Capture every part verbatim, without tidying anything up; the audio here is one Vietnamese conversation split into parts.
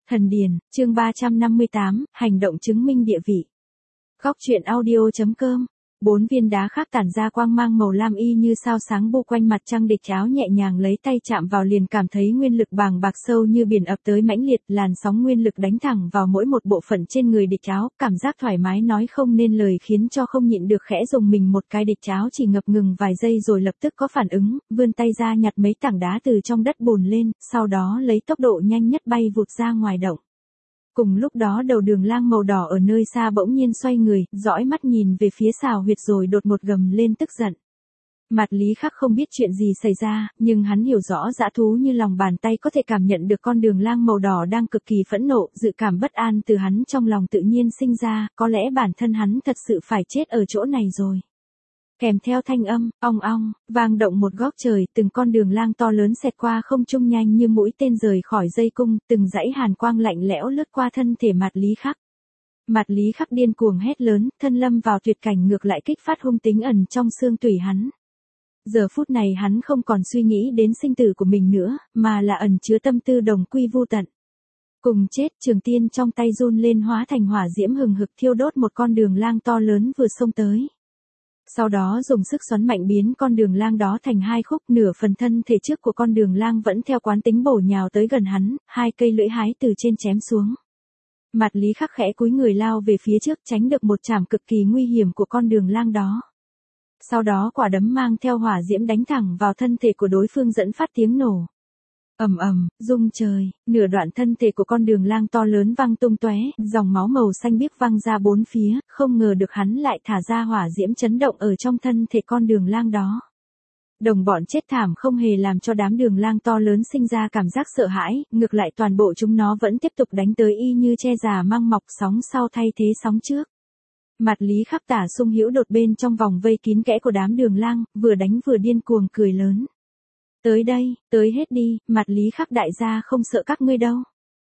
Thần Điền, chương ba trăm năm mươi tám, hành động chứng minh địa vị. Góc truyện audio.com. Bốn viên đá khác tản ra quang mang màu lam y như sao sáng bu quanh mặt trăng. Địch Áo nhẹ nhàng lấy tay chạm vào liền cảm thấy nguyên lực bàng bạc sâu như biển ập tới mãnh liệt, làn sóng nguyên lực đánh thẳng vào mỗi một bộ phận trên người Địch Áo, cảm giác thoải mái nói không nên lời khiến cho không nhịn được khẽ dùng mình một cái. Địch Áo chỉ ngập ngừng vài giây rồi lập tức có phản ứng, vươn tay ra nhặt mấy tảng đá từ trong đất bùn lên, sau đó lấy tốc độ nhanh nhất bay vụt ra ngoài động. Cùng lúc đó đầu đường lang màu đỏ ở nơi xa bỗng nhiên xoay người, dõi mắt nhìn về phía xào huyệt rồi đột ngột gầm lên tức giận. Mạt Lý Khắc không biết chuyện gì xảy ra, nhưng hắn hiểu rõ dã thú như lòng bàn tay có thể cảm nhận được con đường lang màu đỏ đang cực kỳ phẫn nộ, dự cảm bất an từ hắn trong lòng tự nhiên sinh ra, có lẽ bản thân hắn thật sự phải chết ở chỗ này rồi. Kèm theo thanh âm, ong ong, vang động một góc trời, từng con đường lang to lớn xẹt qua không trung nhanh như mũi tên rời khỏi dây cung, từng dãy hàn quang lạnh lẽo lướt qua thân thể Mạt Lý Khắc. Mạt Lý Khắc điên cuồng hét lớn, thân lâm vào tuyệt cảnh ngược lại kích phát hung tính ẩn trong xương tủy hắn. Giờ phút này hắn không còn suy nghĩ đến sinh tử của mình nữa, mà là ẩn chứa tâm tư đồng quy vu tận. Cùng chết, Trường Tiên trong tay run lên hóa thành hỏa diễm hừng hực thiêu đốt một con đường lang to lớn vừa xông tới. Sau đó dùng sức xoắn mạnh biến con đường lang đó thành hai khúc, nửa phần thân thể trước của con đường lang vẫn theo quán tính bổ nhào tới gần hắn, hai cây lưỡi hái từ trên chém xuống. Mạt Lý Khắc khẽ cúi người lao về phía trước tránh được một chảm cực kỳ nguy hiểm của con đường lang đó. Sau đó quả đấm mang theo hỏa diễm đánh thẳng vào thân thể của đối phương dẫn phát tiếng nổ. Ầm ầm, rung trời, nửa đoạn thân thể của con đường lang to lớn văng tung tóe, dòng máu màu xanh biếc văng ra bốn phía, không ngờ được hắn lại thả ra hỏa diễm chấn động ở trong thân thể con đường lang đó. Đồng bọn chết thảm không hề làm cho đám đường lang to lớn sinh ra cảm giác sợ hãi, ngược lại toàn bộ chúng nó vẫn tiếp tục đánh tới y như tre già mang mọc sóng sau thay thế sóng trước. Mạt Lý Khắc tả sung hữu đột bên trong vòng vây kín kẽ của đám đường lang, vừa đánh vừa điên cuồng cười lớn. Tới đây, tới hết đi, Mạt Lý Khắc đại gia không sợ các ngươi đâu.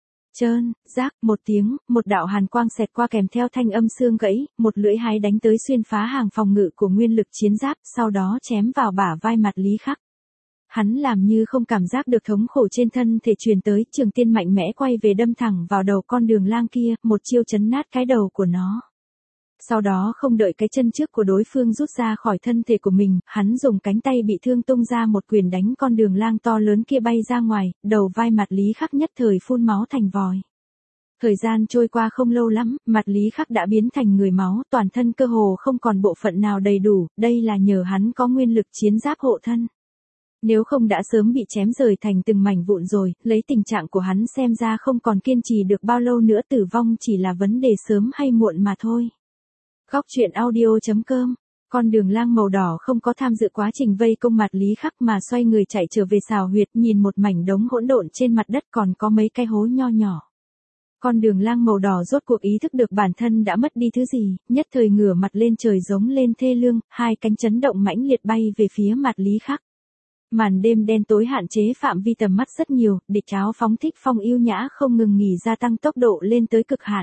Trơn, rác, một tiếng, một đạo hàn quang xẹt qua kèm theo thanh âm xương gãy, một lưỡi hái đánh tới xuyên phá hàng phòng ngự của nguyên lực chiến giáp, sau đó chém vào bả vai Mạt Lý Khắc. Hắn làm như không cảm giác được thống khổ trên thân thể truyền tới, Trường Tiên mạnh mẽ quay về đâm thẳng vào đầu con đường lang kia, một chiêu chấn nát cái đầu của nó. Sau đó không đợi cái chân trước của đối phương rút ra khỏi thân thể của mình, hắn dùng cánh tay bị thương tung ra một quyền đánh con đường lang to lớn kia bay ra ngoài, đầu vai Mạt Lý Khắc nhất thời phun máu thành vòi. Thời gian trôi qua không lâu lắm, Mạt Lý Khắc đã biến thành người máu, toàn thân cơ hồ không còn bộ phận nào đầy đủ, đây là nhờ hắn có nguyên lực chiến giáp hộ thân. Nếu không đã sớm bị chém rời thành từng mảnh vụn rồi, lấy tình trạng của hắn xem ra không còn kiên trì được bao lâu nữa, tử vong chỉ là vấn đề sớm hay muộn mà thôi. Góc truyện audio.com. Con đường lang màu đỏ không có tham dự quá trình vây công Mạt Lý Khắc mà xoay người chạy trở về xào huyệt, nhìn một mảnh đống hỗn độn trên mặt đất còn có mấy cái hố nho nhỏ. Con đường lang màu đỏ rốt cuộc ý thức được bản thân đã mất đi thứ gì, nhất thời ngửa mặt lên trời giống lên thê lương, hai cánh chấn động mãnh liệt bay về phía Mạt Lý Khắc. Màn đêm đen tối hạn chế phạm vi tầm mắt rất nhiều, Địch Áo phóng thích phong yêu nhã không ngừng nghỉ gia tăng tốc độ lên tới cực hạn.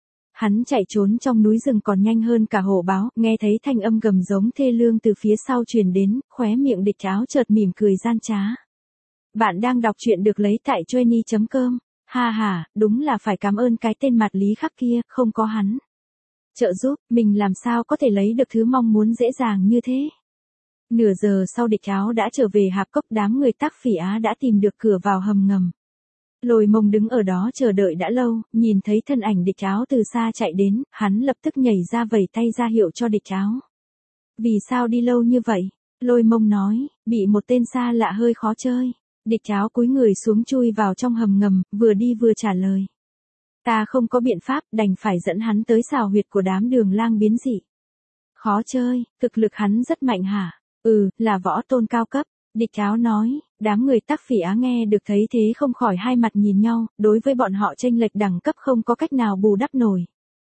Hắn chạy trốn trong núi rừng còn nhanh hơn cả hổ báo, nghe thấy thanh âm gầm giống thê lương từ phía sau truyền đến, khóe miệng Địch Áo chợt mỉm cười gian trá. Bạn đang đọc truyện được lấy tại Joenie chấm com. Ha ha, đúng là phải cảm ơn cái tên Mạt Lý Khắc kia, không có hắn trợ giúp, mình làm sao có thể lấy được thứ mong muốn dễ dàng như thế. Nửa giờ sau Địch Áo đã trở về hạp cốc, đám người Tác Phỉ Á đã tìm được cửa vào hầm ngầm. Lôi Mông đứng ở đó chờ đợi đã lâu, nhìn thấy thân ảnh Địch Áo từ xa chạy đến, hắn lập tức nhảy ra vẩy tay ra hiệu cho Địch Áo. Vì sao đi lâu như vậy? Lôi Mông nói, bị một tên xa lạ hơi khó chơi. Địch Áo cúi người xuống chui vào trong hầm ngầm, vừa đi vừa trả lời. Ta không có biện pháp, đành phải dẫn hắn tới xào huyệt của đám đường lang biến dị. Khó chơi, thực lực hắn rất mạnh hả? Ừ, là võ tôn cao cấp. Địch Áo nói, đám người Tác Phỉ Á nghe được thấy thế không khỏi hai mặt nhìn nhau, đối với bọn họ chênh lệch đẳng cấp không có cách nào bù đắp nổi.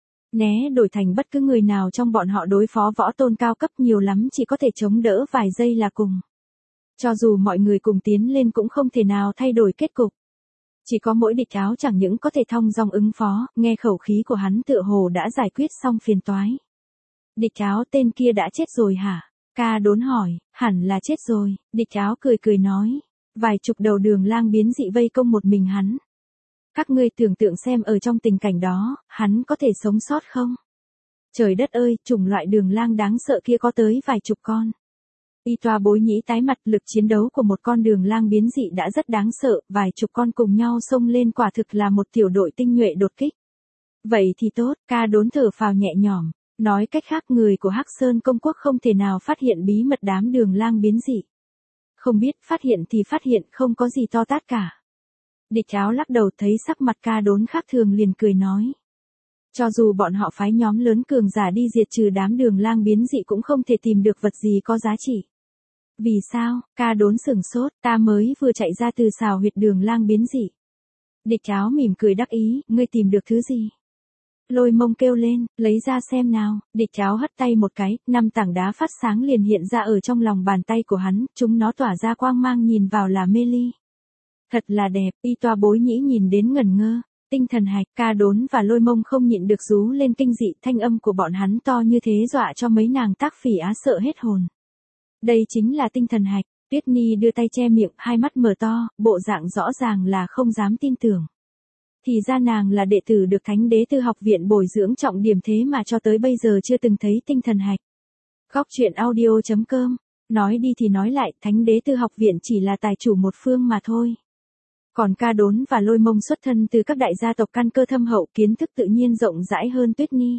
Né đổi thành bất cứ người nào trong bọn họ đối phó võ tôn cao cấp nhiều lắm chỉ có thể chống đỡ vài giây là cùng. Cho dù mọi người cùng tiến lên cũng không thể nào thay đổi kết cục. Chỉ có mỗi Địch Áo chẳng những có thể thong dong ứng phó, nghe khẩu khí của hắn tựa hồ đã giải quyết xong phiền toái. Địch Áo tên kia đã chết rồi hả? Ca Đốn hỏi, hẳn là chết rồi, Địch Áo cười cười nói, vài chục đầu đường lang biến dị vây công một mình hắn. Các ngươi tưởng tượng xem ở trong tình cảnh đó, hắn có thể sống sót không? Trời đất ơi, chủng loại đường lang đáng sợ kia có tới vài chục con. Y toa bối nhĩ tái mặt, lực chiến đấu của một con đường lang biến dị đã rất đáng sợ, vài chục con cùng nhau xông lên quả thực là một tiểu đội tinh nhuệ đột kích. Vậy thì tốt, ca đốn thở phào nhẹ nhõm, nói cách khác người của Hắc Sơn công quốc không thể nào phát hiện bí mật đám đường lang biến dị. Không biết, phát hiện thì phát hiện, không có gì to tát cả. Địch Áo lắc đầu, thấy sắc mặt ca đốn khác thường liền cười nói. Cho dù bọn họ phái nhóm lớn cường giả đi diệt trừ đám đường lang biến dị cũng không thể tìm được vật gì có giá trị. Vì sao? Ca đốn sửng sốt, ta mới vừa chạy ra từ xào huyệt đường lang biến dị. Địch Áo mỉm cười đắc ý, ngươi tìm được thứ gì? Lôi Mông kêu lên, lấy ra xem nào. Địch Áo hất tay một cái, năm tảng đá phát sáng liền hiện ra ở trong lòng bàn tay của hắn, chúng nó tỏa ra quang mang nhìn vào là mê ly. Thật là đẹp, y toa bối nhĩ nhìn đến ngẩn ngơ. Tinh thần hạch, ca đốn và Lôi Mông không nhịn được rú lên kinh dị, thanh âm của bọn hắn to như thế dọa cho mấy nàng tác phỉ á sợ hết hồn. Đây chính là tinh thần hạch. Tuyết Nhi đưa tay che miệng, hai mắt mở to, bộ dạng rõ ràng là không dám tin tưởng. Thì ra nàng là đệ tử được Thánh Đế Tư học viện bồi dưỡng trọng điểm thế mà cho tới bây giờ chưa từng thấy tinh thần hạch. Góc truyện audio chấm com, nói đi thì nói lại, Thánh Đế Tư học viện chỉ là tài chủ một phương mà thôi. Còn ca đốn và Lôi Mông xuất thân từ các đại gia tộc căn cơ thâm hậu, kiến thức tự nhiên rộng rãi hơn Tuyết Nhi.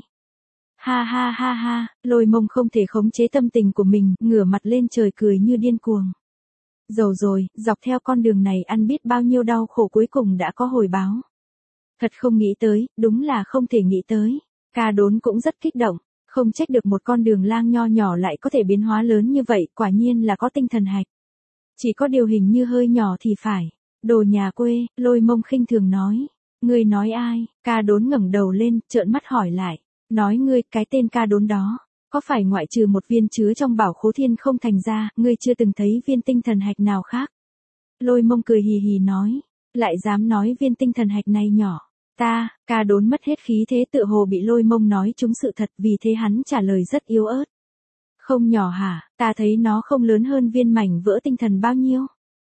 Ha ha ha ha, Lôi Mông không thể khống chế tâm tình của mình, ngửa mặt lên trời cười như điên cuồng. Giàu rồi, dọc theo con đường này ăn biết bao nhiêu đau khổ cuối cùng đã có hồi báo. Thật không nghĩ tới, đúng là không thể nghĩ tới. Ca đốn cũng rất kích động, không trách được một con đường lang nho nhỏ lại có thể biến hóa lớn như vậy, quả nhiên là có tinh thần hạch. Chỉ có điều hình như hơi nhỏ thì phải. Đồ nhà quê, Lôi Mông khinh thường nói. Ngươi nói ai? Ca đốn ngẩng đầu lên, trợn mắt hỏi lại. Nói ngươi, cái tên ca đốn đó, có phải ngoại trừ một viên chứa trong bảo khố thiên không thành ra, ngươi chưa từng thấy viên tinh thần hạch nào khác? Lôi Mông cười hì hì nói. Lại dám nói viên tinh thần hạch này nhỏ. Ta, ca đốn mất hết khí thế tựa hồ bị Lôi Mông nói trúng sự thật, vì thế hắn trả lời rất yếu ớt. Không nhỏ hả, ta thấy nó không lớn hơn viên mảnh vỡ tinh thần bao nhiêu.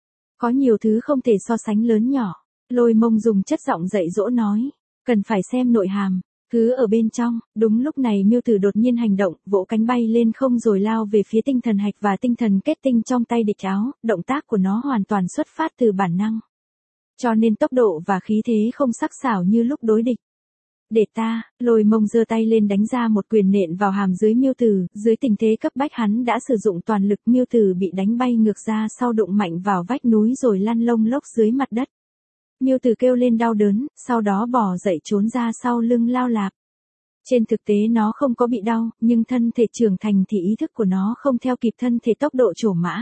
Có nhiều thứ không thể so sánh lớn nhỏ. Lôi Mông dùng chất giọng dạy dỗ nói. Cần phải xem nội hàm, thứ ở bên trong. Đúng lúc này Miêu Tử đột nhiên hành động, vỗ cánh bay lên không rồi lao về phía tinh thần hạch và tinh thần kết tinh trong tay Địch Áo. Động tác của nó hoàn toàn xuất phát từ bản năng. Cho nên tốc độ và khí thế không sắc sảo như lúc đối địch. Để ta, Lôi Mông giơ tay lên đánh ra một quyền nện vào hàm dưới Miêu Tử, dưới tình thế cấp bách hắn đã sử dụng toàn lực, Miêu Tử bị đánh bay ngược ra sau đụng mạnh vào vách núi rồi lăn lông lốc dưới mặt đất. Miêu Tử kêu lên đau đớn, sau đó bò dậy trốn ra sau lưng Lao Lạp. Trên thực tế nó không có bị đau, nhưng thân thể trưởng thành thì ý thức của nó không theo kịp thân thể tốc độ trổ mã.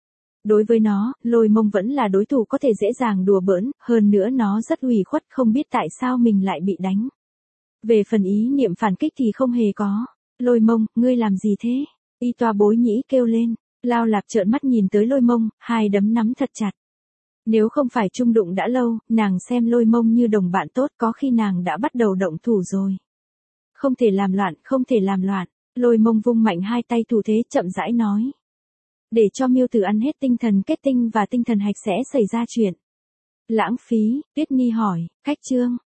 Đối với nó, Lôi Mông vẫn là đối thủ có thể dễ dàng đùa bỡn, hơn nữa nó rất ủy khuất không biết tại sao mình lại bị đánh. Về phần ý niệm phản kích thì không hề có. Lôi Mông, ngươi làm gì thế? Y toa bối nhĩ kêu lên. Lao Lạp trợn mắt nhìn tới Lôi Mông, hai đấm nắm thật chặt. Nếu không phải chung đụng đã lâu, nàng xem Lôi Mông như đồng bạn tốt, có khi nàng đã bắt đầu động thủ rồi. Không thể làm loạn, không thể làm loạn. Lôi Mông vung mạnh hai tay thủ thế, chậm rãi nói. Để cho Miêu Tử ăn hết tinh thần kết tinh và tinh thần hạch sẽ xảy ra chuyện. Lãng phí, Tuyết Nhi hỏi, cách chương,